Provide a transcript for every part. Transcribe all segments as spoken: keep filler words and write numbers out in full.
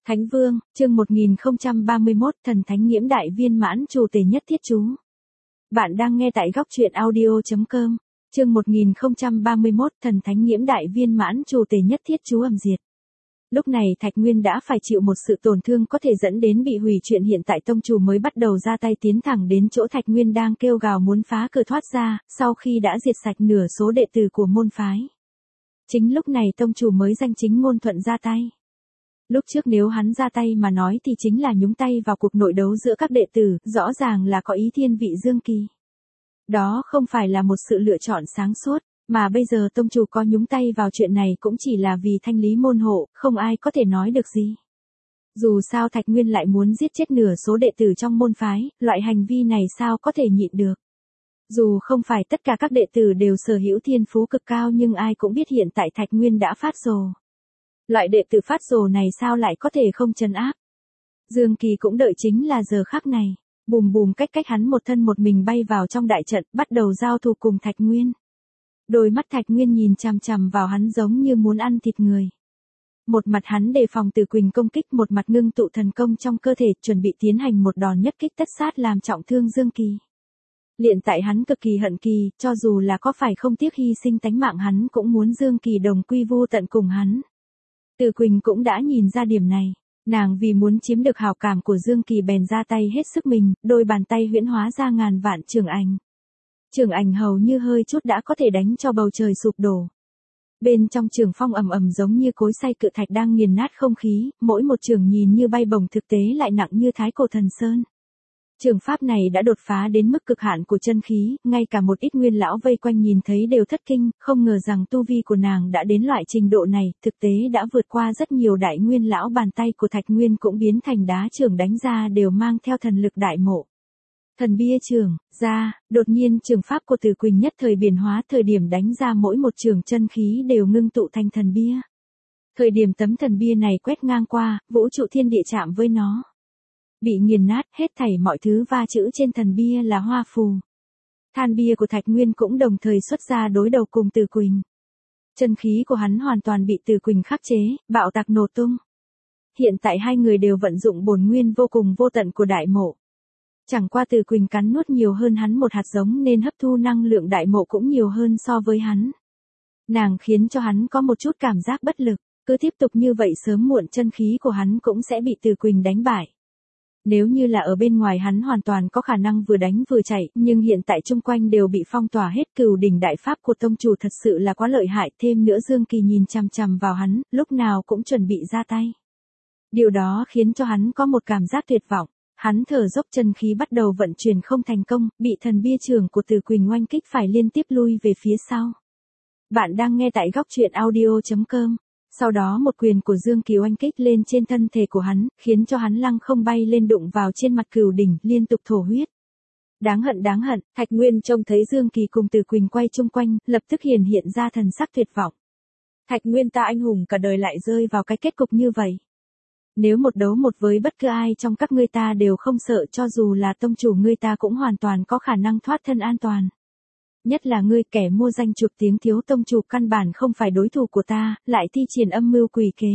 Thánh Vương, chương một nghìn không trăm ba mươi mốt, Thần Thánh Nghiễm Đại Viên Mãn Trù Tề Nhất Thiết Chú. Bạn đang nghe tại góc truyện audio chấm com. Chương một nghìn không trăm ba mươi mốt, Thần Thánh Nghiễm Đại Viên Mãn Trù Tề Nhất Thiết Chú ầm diệt. Lúc này Thạch Nguyên đã phải chịu một sự tổn thương có thể dẫn đến bị hủy, chuyện hiện tại tông chủ mới bắt đầu ra tay tiến thẳng đến chỗ Thạch Nguyên đang kêu gào muốn phá cửa thoát ra, sau khi đã diệt sạch nửa số đệ tử của môn phái. Chính lúc này tông chủ mới danh chính ngôn thuận ra tay. Lúc trước nếu hắn ra tay mà nói thì chính là nhúng tay vào cuộc nội đấu giữa các đệ tử, rõ ràng là có ý thiên vị Dương Kỳ. Đó không phải là một sự lựa chọn sáng suốt, mà bây giờ tông chủ có nhúng tay vào chuyện này cũng chỉ là vì thanh lý môn hộ, không ai có thể nói được gì. Dù sao Thạch Nguyên lại muốn giết chết nửa số đệ tử trong môn phái, loại hành vi này sao có thể nhịn được. Dù không phải tất cả các đệ tử đều sở hữu thiên phú cực cao nhưng ai cũng biết hiện tại Thạch Nguyên đã phát rồ. Loại đệ tử phát rồ này sao lại có thể không trấn áp. Dương Kỳ cũng đợi chính là giờ khắc này, bùm bùm cách cách hắn một thân một mình bay vào trong đại trận, bắt đầu giao thủ cùng Thạch Nguyên. Đôi mắt Thạch Nguyên nhìn chằm chằm vào hắn giống như muốn ăn thịt người. Một mặt hắn đề phòng Từ Quỳnh công kích, một mặt ngưng tụ thần công trong cơ thể, chuẩn bị tiến hành một đòn nhất kích tất sát làm trọng thương Dương Kỳ. Hiện tại hắn cực kỳ hận Kỳ, cho dù là có phải không tiếc hy sinh tánh mạng hắn cũng muốn Dương Kỳ đồng quy vu tận cùng hắn. Từ Quỳnh cũng đã nhìn ra điểm này, nàng vì muốn chiếm được hảo cảm của Dương Kỳ bèn ra tay hết sức mình, đôi bàn tay huyễn hóa ra ngàn vạn trường ảnh. Trường ảnh hầu như hơi chút đã có thể đánh cho bầu trời sụp đổ. Bên trong trường phong ầm ầm giống như cối xay cự thạch đang nghiền nát không khí, mỗi một trường nhìn như bay bổng thực tế lại nặng như thái cổ thần sơn. Trường pháp này đã đột phá đến mức cực hạn của chân khí, ngay cả một ít nguyên lão vây quanh nhìn thấy đều thất kinh, không ngờ rằng tu vi của nàng đã đến loại trình độ này, thực tế đã vượt qua rất nhiều đại nguyên lão. Bàn tay của Thạch Nguyên cũng biến thành đá trường đánh ra đều mang theo thần lực đại mộ. Thần bia trường, ra, đột nhiên trường pháp của Từ Quỳnh nhất thời biến hóa, thời điểm đánh ra mỗi một trường chân khí đều ngưng tụ thành thần bia. Thời điểm tấm thần bia này quét ngang qua, vũ trụ thiên địa chạm với nó. Bị nghiền nát, hết thảy mọi thứ va chữ trên thần bia là hoa phù. Than bia của Thạch Nguyên cũng đồng thời xuất ra đối đầu cùng Từ Quỳnh. Chân khí của hắn hoàn toàn bị Từ Quỳnh khắc chế, bạo tạc nổ tung. Hiện tại hai người đều vận dụng bổn nguyên vô cùng vô tận của đại mộ. Chẳng qua Từ Quỳnh cắn nuốt nhiều hơn hắn một hạt giống nên hấp thu năng lượng đại mộ cũng nhiều hơn so với hắn. Nàng khiến cho hắn có một chút cảm giác bất lực, cứ tiếp tục như vậy sớm muộn chân khí của hắn cũng sẽ bị Từ Quỳnh đánh bại. Nếu như là ở bên ngoài hắn hoàn toàn có khả năng vừa đánh vừa chạy, nhưng hiện tại chung quanh đều bị phong tỏa hết. Cửu đỉnh đại pháp của tông chủ thật sự là quá lợi hại, thêm nữa Dương Kỳ nhìn chằm chằm vào hắn, lúc nào cũng chuẩn bị ra tay. Điều đó khiến cho hắn có một cảm giác tuyệt vọng, hắn thở dốc, chân khí bắt đầu vận chuyển không thành công, bị thần bia trường của Từ Quỳnh oanh kích phải liên tiếp lui về phía sau. Bạn đang nghe tại góc truyện audio chấm com. Sau đó một quyền của Dương Kỳ oanh kích lên trên thân thể của hắn, khiến cho hắn lăng không bay lên đụng vào trên mặt cửu đỉnh, liên tục thổ huyết. Đáng hận đáng hận, Thạch Nguyên trông thấy Dương Kỳ cùng Từ Quỳnh quay chung quanh, lập tức hiển hiện ra thần sắc tuyệt vọng. Thạch Nguyên ta anh hùng cả đời lại rơi vào cái kết cục như vậy. Nếu một đấu một với bất cứ ai trong các ngươi ta đều không sợ, cho dù là tông chủ ngươi ta cũng hoàn toàn có khả năng thoát thân an toàn. Nhất là ngươi, kẻ mua danh chuộc tiếng thiếu tông chủ, căn bản không phải đối thủ của ta, lại thi triển âm mưu quỷ kế.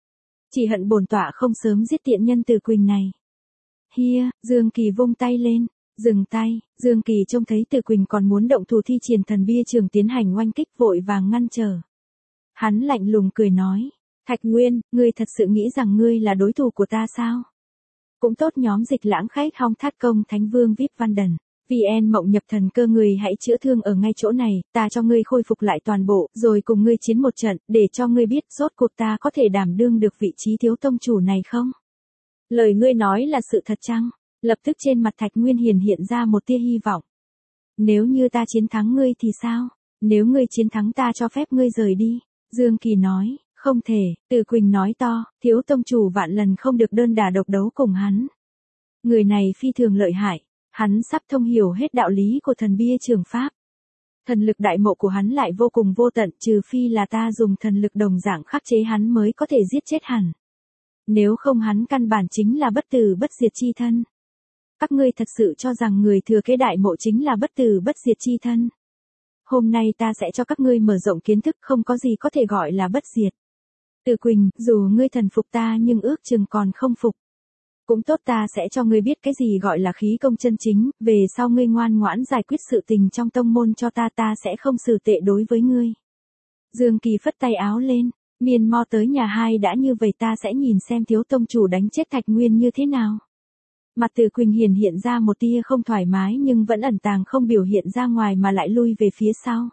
Chỉ hận bổn tọa không sớm giết tiện nhân Từ Quỳnh này. Hia, Dương Kỳ vung tay lên, dừng tay. Dương Kỳ trông thấy Từ Quỳnh còn muốn động thủ thi triển thần bia trường tiến hành oanh kích, vội vàng ngăn trở. Hắn lạnh lùng cười nói, Thạch Nguyên, ngươi thật sự nghĩ rằng ngươi là đối thủ của ta sao? Cũng tốt, nhóm dịch lãng khách hong thát công Thánh Vương víp Văn Đần. vê en Mộng Nhập Thần Cơ, người hãy chữa thương ở ngay chỗ này, ta cho ngươi khôi phục lại toàn bộ, rồi cùng ngươi chiến một trận, để cho ngươi biết rốt cuộc ta có thể đảm đương được vị trí thiếu tông chủ này không? Lời ngươi nói là sự thật chăng? Lập tức trên mặt Thạch Nguyên hiển hiện ra một tia hy vọng. Nếu như ta chiến thắng ngươi thì sao? Nếu ngươi chiến thắng ta cho phép ngươi rời đi. Dương Kỳ nói, không thể. Từ Quỳnh nói to, thiếu tông chủ vạn lần không được đơn đả độc đấu cùng hắn. Người này phi thường lợi hại. Hắn sắp thông hiểu hết đạo lý của thần bia trường pháp. Thần lực đại mộ của hắn lại vô cùng vô tận, trừ phi là ta dùng thần lực đồng dạng khắc chế hắn mới có thể giết chết hẳn. Nếu không hắn căn bản chính là bất tử bất diệt chi thân. Các ngươi thật sự cho rằng người thừa kế đại mộ chính là bất tử bất diệt chi thân. Hôm nay ta sẽ cho các ngươi mở rộng kiến thức, không có gì có thể gọi là bất diệt. Từ Quỳnh, dù ngươi thần phục ta nhưng ước chừng còn không phục. Cũng tốt, ta sẽ cho ngươi biết cái gì gọi là khí công chân chính, về sau ngươi ngoan ngoãn giải quyết sự tình trong tông môn cho ta, ta sẽ không xử tệ đối với ngươi. Dương Kỳ phất tay áo lên, miên mo tới nhà hai đã như vậy ta sẽ nhìn xem thiếu tông chủ đánh chết Thạch Nguyên như thế nào. Mặt Từ Quỳnh hiển hiện ra một tia không thoải mái nhưng vẫn ẩn tàng không biểu hiện ra ngoài mà lại lui về phía sau.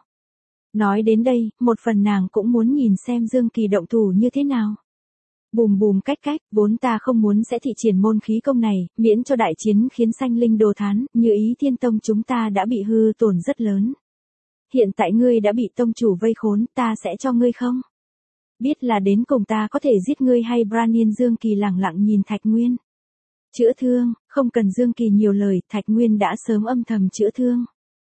Nói đến đây, một phần nàng cũng muốn nhìn xem Dương Kỳ động thủ như thế nào. Bùm bùm cách cách, vốn ta không muốn sẽ thị triển môn khí công này, miễn cho đại chiến khiến sanh linh đồ thán, như Ý Thiên Tông chúng ta đã bị hư tổn rất lớn. Hiện tại ngươi đã bị tông chủ vây khốn, ta sẽ cho ngươi không? Biết là đến cùng ta có thể giết ngươi hay Branian? Dương Kỳ lẳng lặng nhìn Thạch Nguyên. Chữa thương, không cần Dương Kỳ nhiều lời, Thạch Nguyên đã sớm âm thầm chữa thương.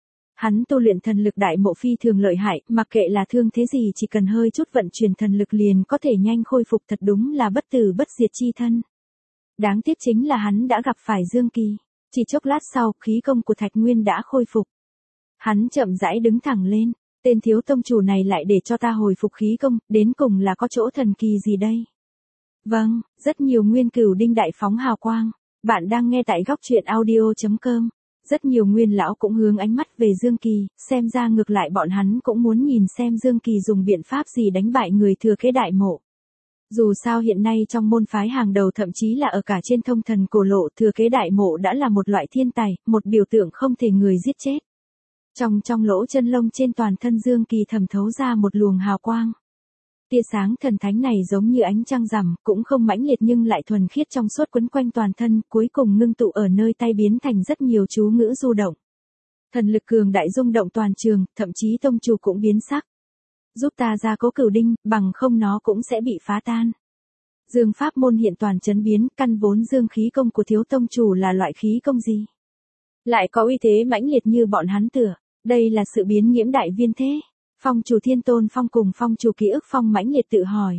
Hắn tu luyện thần lực đại mộ phi thường lợi hại, mặc kệ là thương thế gì chỉ cần hơi chút vận chuyển thần lực liền có thể nhanh khôi phục, thật đúng là bất tử bất diệt chi thân. Đáng tiếc chính là hắn đã gặp phải Dương Kỳ. Chỉ chốc lát sau, khí công của Thạch Nguyên đã khôi phục. Hắn chậm rãi đứng thẳng lên, tên thiếu tông chủ này lại để cho ta hồi phục khí công, đến cùng là có chỗ thần kỳ gì đây? Vâng, rất nhiều nguyên cửu đinh đại phóng hào quang. Bạn đang nghe tại góc truyện audio chấm com. Rất nhiều nguyên lão cũng hướng ánh mắt về Dương Kỳ, xem ra ngược lại bọn hắn cũng muốn nhìn xem Dương Kỳ dùng biện pháp gì đánh bại người thừa kế đại mộ. Dù sao hiện nay trong môn phái hàng đầu, thậm chí là ở cả trên thông thần cổ lộ, thừa kế đại mộ đã là một loại thiên tài, một biểu tượng không thể người giết chết. Trong trong lỗ chân lông trên toàn thân Dương Kỳ thẩm thấu ra một luồng hào quang. Tia sáng thần thánh này giống như ánh trăng rằm, cũng không mãnh liệt nhưng lại thuần khiết trong suốt quấn quanh toàn thân, cuối cùng ngưng tụ ở nơi tay biến thành rất nhiều chú ngữ du động. Thần lực cường đại rung động toàn trường, thậm chí tông chủ cũng biến sắc. Giúp ta ra cố cửu đinh, bằng không nó cũng sẽ bị phá tan. Dương pháp môn hiện toàn chấn biến, căn vốn dương khí công của thiếu tông chủ là loại khí công gì? Lại có uy thế mãnh liệt như bọn hắn tưởng, đây là sự biến nhiễm đại viên thế. Phong chủ Thiên Tôn Phong cùng phong chủ Ký Ức Phong mãnh liệt tự hỏi.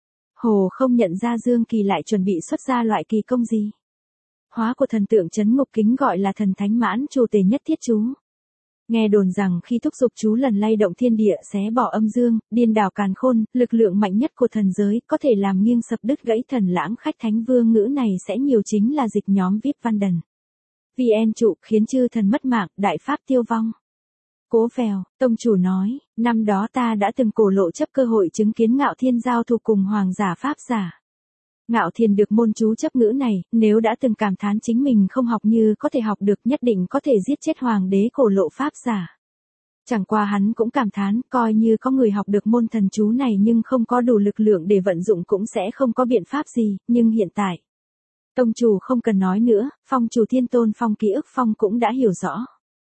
Hồ không nhận ra Dương Kỳ lại chuẩn bị xuất ra loại kỳ công gì. Hóa của thần tượng chấn ngục kính gọi là thần thánh mãn chủ tề nhất thiết chú. Nghe đồn rằng khi thúc giục chú lần lay động thiên địa xé bỏ âm dương, điên đảo càn khôn, lực lượng mạnh nhất của thần giới có thể làm nghiêng sập đứt gãy thần lãng khách thánh vương ngữ này sẽ nhiều chính là dịch nhóm vê i pê Văn Đần. vê en trụ khiến chư thần mất mạng, đại pháp tiêu vong. Cố Vèo, tông chủ nói, năm đó ta đã từng cổ lộ chấp cơ hội chứng kiến Ngạo Thiên giao thủ cùng hoàng giả pháp giả. Ngạo Thiên được môn chú chấp ngữ này, nếu đã từng cảm thán chính mình không học như có thể học được, nhất định có thể giết chết hoàng đế cổ lộ pháp giả. Chẳng qua hắn cũng cảm thán, coi như có người học được môn thần chú này nhưng không có đủ lực lượng để vận dụng cũng sẽ không có biện pháp gì, nhưng hiện tại. Tông chủ không cần nói nữa, phong chủ Thiên Tôn Phong Ký Ức Phong cũng đã hiểu rõ.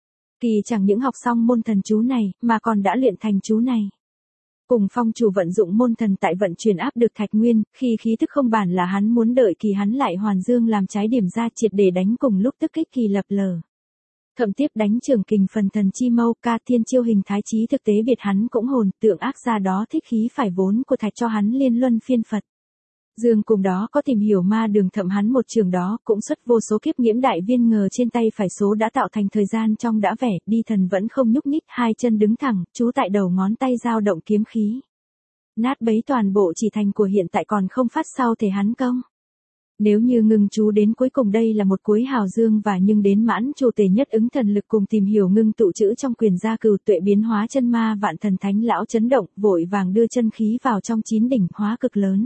Kỳ chẳng những học xong môn thần chú này, mà còn đã luyện thành chú này. Cùng phong chủ vận dụng môn thần tại vận chuyển áp được Thạch Nguyên, khi khí tức không bản là hắn muốn đợi kỳ hắn lại hoàn dương làm trái điểm ra triệt để đánh cùng lúc tức kích kỳ lập lờ. Thậm tiếp đánh trường kình phần thần chi mâu ca thiên chiêu hình thái trí thực tế biệt hắn cũng hồn tượng ác ra đó thích khí phải vốn của Thạch cho hắn liên luân phiên Phật. Dương cùng đó có tìm hiểu ma đường thậm hắn một trường đó cũng xuất vô số kiếp nhiễm đại viên ngờ trên tay phải số đã tạo thành thời gian trong đã vẻ, đi thần vẫn không nhúc nhích, hai chân đứng thẳng, chú tại đầu ngón tay dao động kiếm khí. Nát bấy toàn bộ chỉ thành của hiện tại còn không phát sau thể hắn công. Nếu như ngưng chú đến cuối cùng đây là một cuối hào dương và nhưng đến mãn chủ tề nhất ứng thần lực cùng tìm hiểu ngưng tụ chữ trong quyền gia cừu tuệ biến hóa chân ma vạn thần thánh lão chấn động, vội vàng đưa chân khí vào trong chín đỉnh hóa cực lớn.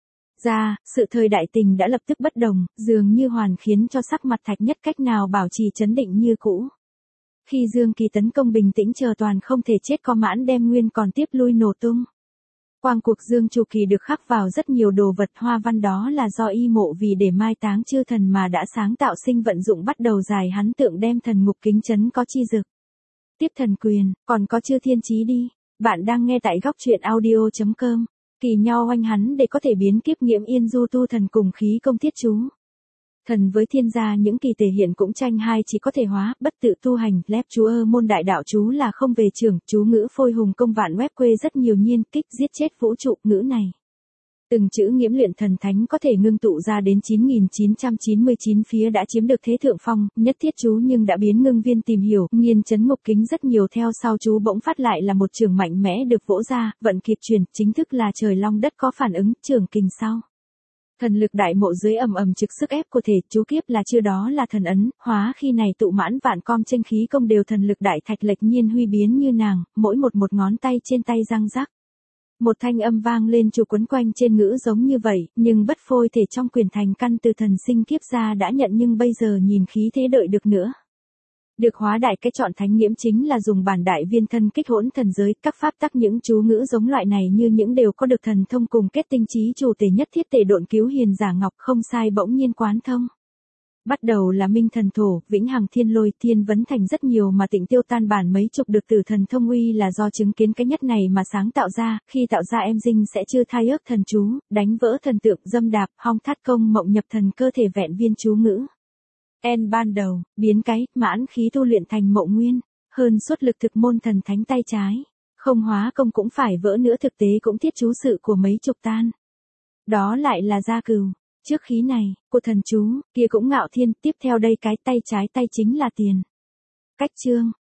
Ra, sự thời đại tình đã lập tức bất đồng, dường như hoàn khiến cho sắc mặt Thạch nhất cách nào bảo trì chấn định như cũ. Khi Dương Kỳ tấn công bình tĩnh chờ toàn không thể chết có mãn đem nguyên còn tiếp lui nổ tung. Quang cuộc Dương Chu Kỳ được khắc vào rất nhiều đồ vật hoa văn đó là do y mộ vì để mai táng chư thần mà đã sáng tạo sinh vận dụng bắt đầu dài hắn tượng đem thần ngục kính chấn có chi dực. Tiếp thần quyền, còn có chư thiên chí đi. Bạn đang nghe tại góc truyện audio chấm com. Kỳ nho oanh hắn để có thể biến kiếp nhiễm yên du tu thần cùng khí công thiết chú. Thần với thiên gia những kỳ thể hiện cũng tranh hai chỉ có thể hóa, bất tự tu hành, lép chú ơ môn đại đạo chú là không về trường, chú ngữ phôi hùng công vạn web quê rất nhiều nhiên, kích giết chết vũ trụ ngữ này. Từng chữ nghiễm luyện thần thánh có thể ngưng tụ ra đến chín nghìn chín trăm chín mươi chín phía đã chiếm được thế thượng phong, nhất thiết chú nhưng đã biến ngưng viên tìm hiểu, nghiên chấn ngục kính rất nhiều theo sau chú bỗng phát lại là một trường mạnh mẽ được vỗ ra, vận kịp chuyển, chính thức là trời long đất có phản ứng, trường kình sau. Thần lực đại mộ dưới ầm ầm trực sức ép của thể, chú kiếp là chưa đó là thần ấn, hóa khi này tụ mãn vạn com tranh khí công đều thần lực đại thạch lệch nhiên huy biến như nàng, mỗi một một ngón tay trên tay răng rắc. Một thanh âm vang lên chủ quấn quanh trên ngữ giống như vậy, nhưng bất phôi thể trong quyền thành căn từ thần sinh kiếp ra đã nhận nhưng bây giờ nhìn khí thế đợi được nữa. Được hóa đại cái chọn thánh nghiễm chính là dùng bản đại viên thân kích hỗn thần giới, các pháp tắc những chú ngữ giống loại này như những đều có được thần thông cùng kết tinh trí chủ tề nhất thiết tề độn cứu hiền giả ngọc không sai bỗng nhiên quán thông. Bắt đầu là minh thần thổ, vĩnh hằng thiên lôi, thiên vấn thành rất nhiều mà tịnh tiêu tan bản mấy chục được từ thần thông uy là do chứng kiến cái nhất này mà sáng tạo ra, khi tạo ra em dinh sẽ chưa thai ước thần chú, đánh vỡ thần tượng, dâm đạp, hong thắt công mộng nhập thần cơ thể vẹn viên chú ngữ. En ban đầu, biến cái, mãn khí tu luyện thành mộng nguyên, hơn suất lực thực môn thần thánh tay trái, không hóa công cũng phải vỡ nữa thực tế cũng thiết chú sự của mấy chục tan. Đó lại là gia cừu. Trước khí này, của thần chú, kia cũng ngạo thiên, tiếp theo đây cái tay trái tay chính là tiền. Cách chương,